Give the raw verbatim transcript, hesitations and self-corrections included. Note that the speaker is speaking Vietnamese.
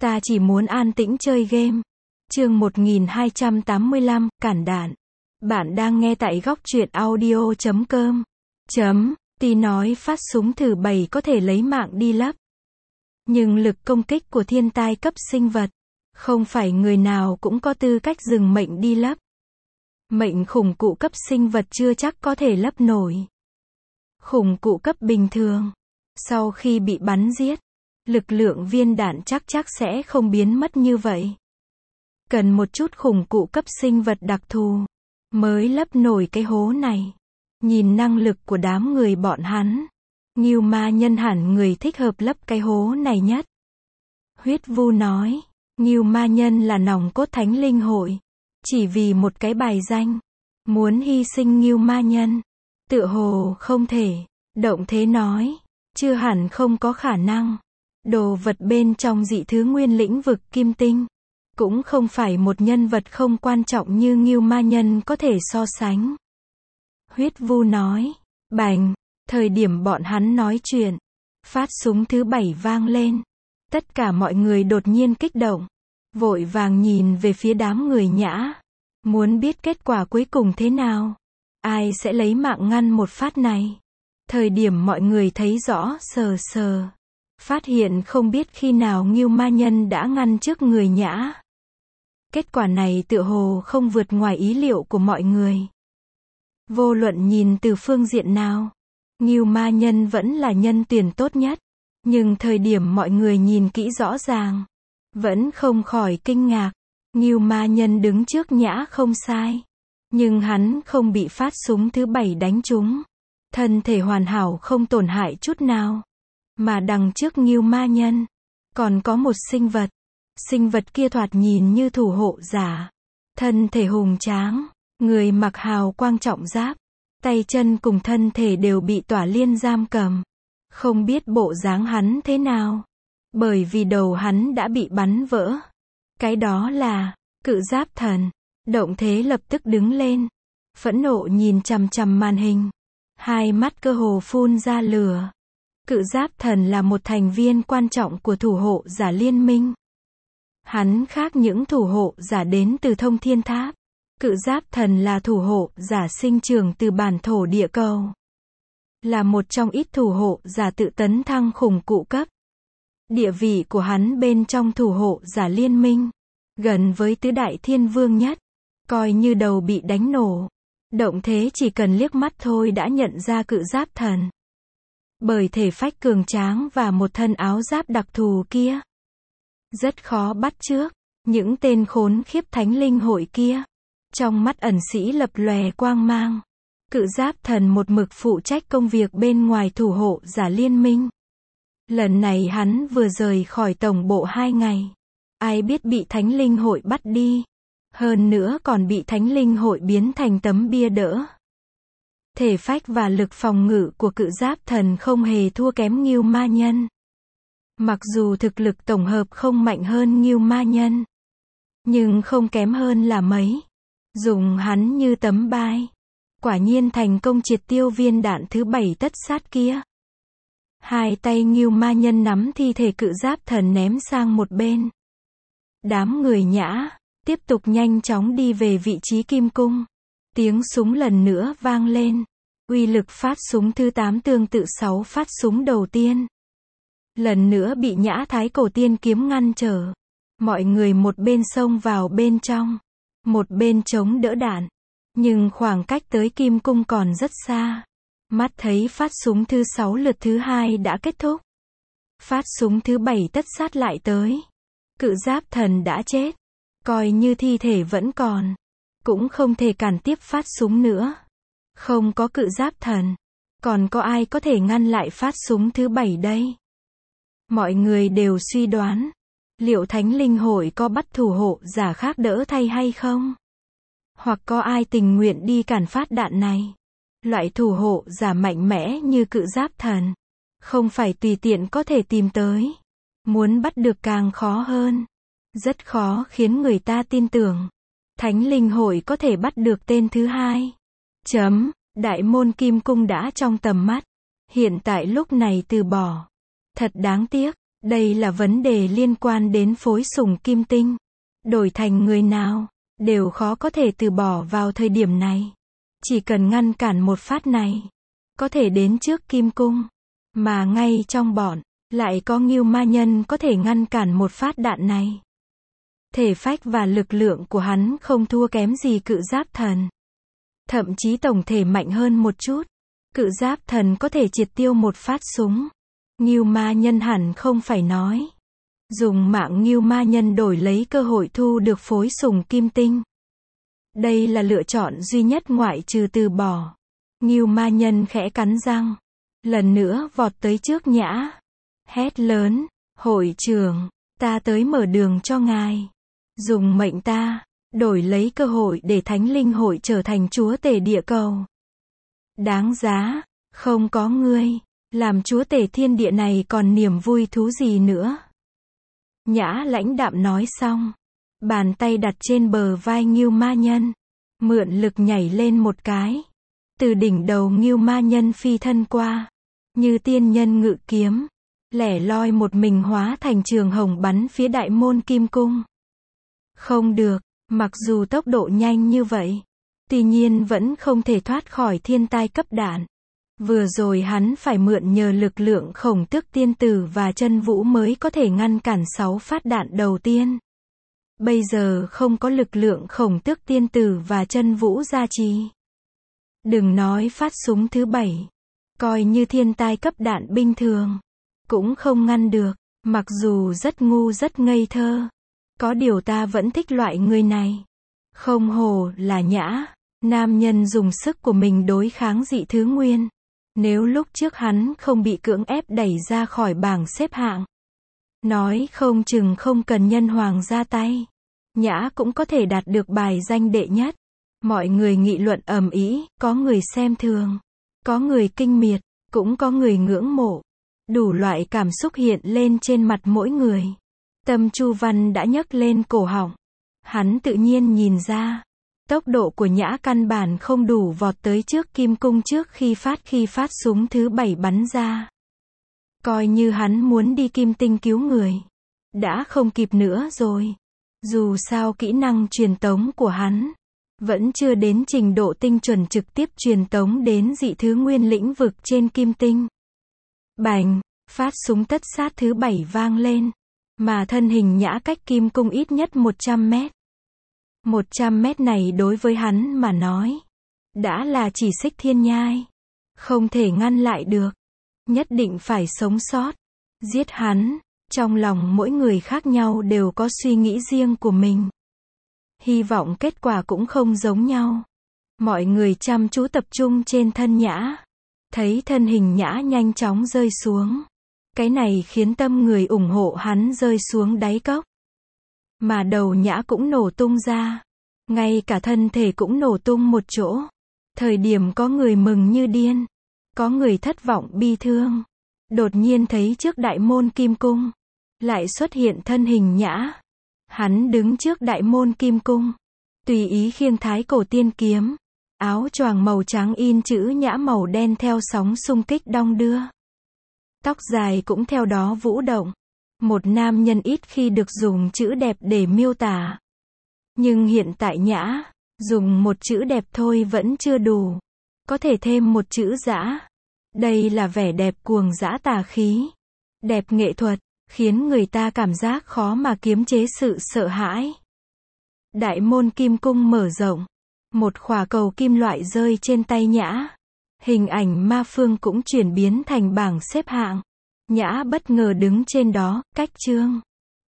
Ta chỉ muốn an tĩnh chơi game. Chương một nghìn hai trăm tám mươi lăm, cản đạn. Bạn đang nghe tại góc truyện audio chấm com. Chấm, Tí nói phát súng thử bảy có thể lấy mạng đi lấp. Nhưng lực công kích của thiên tai cấp sinh vật, không phải người nào cũng có tư cách dừng mệnh đi lấp. Mệnh khủng cụ cấp sinh vật chưa chắc có thể lấp nổi. Khủng cụ cấp bình thường, sau khi bị bắn giết, lực lượng viên đạn chắc chắc sẽ không biến mất như vậy. Cần một chút khủng cụ cấp sinh vật đặc thù, mới lấp nổi cái hố này. Nhìn năng lực của đám người bọn hắn, Ngưu Ma Nhân hẳn người thích hợp lấp cái hố này nhất. Huyết Vu nói, Ngưu Ma Nhân là nòng cốt Thánh Linh Hội. Chỉ vì một cái bài danh, muốn hy sinh Ngưu Ma Nhân, tựa hồ không thể. Động Thế nói, chưa hẳn không có khả năng. Đồ vật bên trong dị thứ nguyên lĩnh vực kim tinh, cũng không phải một nhân vật không quan trọng như Ngưu Ma Nhân có thể so sánh. Huyết Vu nói, bành, thời điểm bọn hắn nói chuyện, phát súng thứ bảy vang lên. Tất cả mọi người đột nhiên kích động, vội vàng nhìn về phía đám người Nhã, muốn biết kết quả cuối cùng thế nào. Ai sẽ lấy mạng ngăn một phát này? Thời điểm mọi người thấy rõ sờ sờ, phát hiện không biết khi nào Ngưu Ma Nhân đã ngăn trước người Nhã. Kết quả này tựa hồ không vượt ngoài ý liệu của mọi người. Vô luận nhìn từ phương diện nào, Ngưu Ma Nhân vẫn là nhân tuyển tốt nhất. Nhưng thời điểm mọi người nhìn kỹ rõ ràng, vẫn không khỏi kinh ngạc. Ngưu Ma Nhân đứng trước Nhã không sai, nhưng hắn không bị phát súng thứ bảy đánh trúng. Thân thể hoàn hảo không tổn hại chút nào. Mà đằng trước Ngưu Ma Nhân, còn có một sinh vật. Sinh vật kia thoạt nhìn như thủ hộ giả. Thân thể hùng tráng, người mặc hào quang trọng giáp. Tay chân cùng thân thể đều bị tỏa liên giam cầm. Không biết bộ dáng hắn thế nào. Bởi vì đầu hắn đã bị bắn vỡ. Cái đó là Cự Giáp Thần. Động Thế lập tức đứng lên, phẫn nộ nhìn chằm chằm màn hình. Hai mắt cơ hồ phun ra lửa. Cự Giáp Thần là một thành viên quan trọng của thủ hộ giả liên minh. Hắn khác những thủ hộ giả đến từ Thông Thiên Tháp. Cự Giáp Thần là thủ hộ giả sinh trưởng từ bản thổ địa cầu. Là một trong ít thủ hộ giả tự tấn thăng khủng cụ cấp. Địa vị của hắn bên trong thủ hộ giả liên minh, gần với tứ đại thiên vương nhất. Coi như đầu bị đánh nổ. Động Thế chỉ cần liếc mắt thôi đã nhận ra Cự Giáp Thần. Bởi thể phách cường tráng và một thân áo giáp đặc thù kia, rất khó bắt chước. Những tên khốn khiếp Thánh Linh Hội kia, trong mắt ẩn sĩ lập lòe quang mang. Cự Giáp Thần một mực phụ trách công việc bên ngoài thủ hộ giả liên minh. Lần này hắn vừa rời khỏi tổng bộ hai ngày. Ai biết bị Thánh Linh Hội bắt đi. Hơn nữa còn bị Thánh Linh Hội biến thành tấm bia đỡ. Thể phách và lực phòng ngự của Cự Giáp Thần không hề thua kém Ngưu Ma Nhân. Mặc dù thực lực tổng hợp không mạnh hơn Ngưu Ma Nhân, nhưng không kém hơn là mấy. Dùng hắn như tấm bai, quả nhiên thành công triệt tiêu viên đạn thứ bảy tất sát kia. Hai tay Ngưu Ma Nhân nắm thi thể Cự Giáp Thần ném sang một bên. Đám người Nhã tiếp tục nhanh chóng đi về vị trí kim cung. Tiếng súng lần nữa vang lên. Uy lực phát súng thứ tám tương tự sáu phát súng đầu tiên. Lần nữa bị Nhã Thái Cổ Tiên kiếm ngăn trở. Mọi người một bên xông vào bên trong, một bên chống đỡ đạn. Nhưng khoảng cách tới kim cung còn rất xa. Mắt thấy phát súng thứ sáu lượt thứ hai đã kết thúc. Phát súng thứ bảy tất sát lại tới. Cự Giáp Thần đã chết. Coi như thi thể vẫn còn, cũng không thể cản tiếp phát súng nữa. Không có Cự Giáp Thần, còn có ai có thể ngăn lại phát súng thứ bảy đây? Mọi người đều suy đoán, liệu Thánh Linh Hội có bắt thủ hộ giả khác đỡ thay hay không? Hoặc có ai tình nguyện đi cản phát đạn này? Loại thủ hộ giả mạnh mẽ như Cự Giáp Thần, không phải tùy tiện có thể tìm tới. Muốn bắt được càng khó hơn. Rất khó khiến người ta tin tưởng Thánh Linh Hội có thể bắt được tên thứ hai. Chấm, Đại môn Kim Cung đã trong tầm mắt. Hiện tại lúc này từ bỏ. Thật đáng tiếc, Đây là vấn đề liên quan đến phối sùng kim tinh. Đổi thành người nào, đều khó có thể từ bỏ vào thời điểm này. Chỉ cần ngăn cản một phát này, có thể đến trước kim cung. Mà ngay trong bọn, lại có Ngưu Ma Nhân có thể ngăn cản một phát đạn này. Thể phách và lực lượng của hắn không thua kém gì Cự Giáp Thần. Thậm chí tổng thể mạnh hơn một chút. Cự Giáp Thần có thể triệt tiêu một phát súng. Ngưu Ma Nhân hẳn không phải nói. Dùng mạng Ngưu Ma Nhân đổi lấy cơ hội thu được phối sùng kim tinh. Đây là lựa chọn duy nhất ngoại trừ từ bỏ. Ngưu Ma Nhân khẽ cắn răng. Lần nữa vọt tới trước Nhã. Hét lớn, hội trưởng, ta tới mở đường cho ngài. Dùng mệnh ta, đổi lấy cơ hội để Thánh Linh Hội trở thành chúa tể địa cầu. Đáng giá, không có ngươi, làm chúa tể thiên địa này còn niềm vui thú gì nữa. Nhã lãnh đạm nói xong. Bàn tay đặt trên bờ vai Ngưu Ma Nhân. Mượn lực nhảy lên một cái. Từ đỉnh đầu Ngưu Ma Nhân phi thân qua. Như tiên nhân ngự kiếm. Lẻ loi một mình hóa thành trường hồng bắn phía đại môn kim cung. Không được, mặc dù tốc độ nhanh như vậy. Tuy nhiên vẫn không thể thoát khỏi thiên tai cấp đạn. Vừa rồi hắn phải mượn nhờ lực lượng Khổng Tước Tiên Tử và Chân Vũ mới có thể ngăn cản sáu phát đạn đầu tiên. Bây giờ không có lực lượng Khổng Tước Tiên Tử và Chân Vũ gia trì. Đừng nói phát súng thứ bảy. Coi như thiên tai cấp đạn bình thường. Cũng không ngăn được. Mặc dù rất ngu rất ngây thơ. Có điều ta vẫn thích loại người này. Không hổ là Nhã. Nam nhân dùng sức của mình đối kháng dị thứ nguyên. Nếu lúc trước hắn không bị cưỡng ép đẩy ra khỏi bảng xếp hạng. Nói không chừng không cần nhân hoàng ra tay. Nhã cũng có thể đạt được bài danh đệ nhất. Mọi người nghị luận ầm ĩ, có người xem thường. Có người kinh miệt, cũng có người ngưỡng mộ. Đủ loại cảm xúc hiện lên trên mặt mỗi người. Tâm Chu Văn đã nhấc lên cổ họng. Hắn tự nhiên nhìn ra. Tốc độ của Nhã căn bản không đủ vọt tới trước kim cung trước khi phát khi phát súng thứ bảy bắn ra. Coi như hắn muốn đi kim tinh cứu người. Đã không kịp nữa rồi. Dù sao kỹ năng truyền tống của hắn vẫn chưa đến trình độ tinh chuẩn trực tiếp truyền tống đến dị thứ nguyên lĩnh vực trên kim tinh. Bành, phát súng tất sát thứ bảy vang lên. Mà thân hình Nhã cách kim cung ít nhất một trăm mét. một trăm mét này đối với hắn mà nói. Đã là chỉ xích thiên nhai. Không thể ngăn lại được. Nhất định phải sống sót. Giết hắn. Trong lòng mỗi người khác nhau đều có suy nghĩ riêng của mình. Hy vọng kết quả cũng không giống nhau. Mọi người chăm chú tập trung trên thân Nhã. Thấy thân hình Nhã nhanh chóng rơi xuống. Cái này khiến tâm người ủng hộ hắn rơi xuống đáy cốc. Mà đầu Nhã cũng nổ tung ra. Ngay cả thân thể cũng nổ tung một chỗ. Thời điểm có người mừng như điên. Có người thất vọng bi thương. Đột nhiên thấy trước đại môn kim cung. Lại xuất hiện thân hình Nhã. Hắn đứng trước đại môn kim cung. Tùy ý khiêng thái cổ tiên kiếm. Áo choàng màu trắng in chữ Nhã màu đen theo sóng xung kích đong đưa. Tóc dài cũng theo đó vũ động. Một nam nhân ít khi được dùng chữ đẹp để miêu tả. Nhưng hiện tại Nhã, dùng một chữ đẹp thôi vẫn chưa đủ. Có thể thêm một chữ dã. Đây là vẻ đẹp cuồng dã tà khí. Đẹp nghệ thuật, khiến người ta cảm giác khó mà kiềm chế sự sợ hãi. Đại môn kim cung mở rộng. Một khỏa cầu kim loại rơi trên tay Nhã. Hình ảnh ma phương cũng chuyển biến thành bảng xếp hạng. Nhã bất ngờ đứng trên đó, cách chương.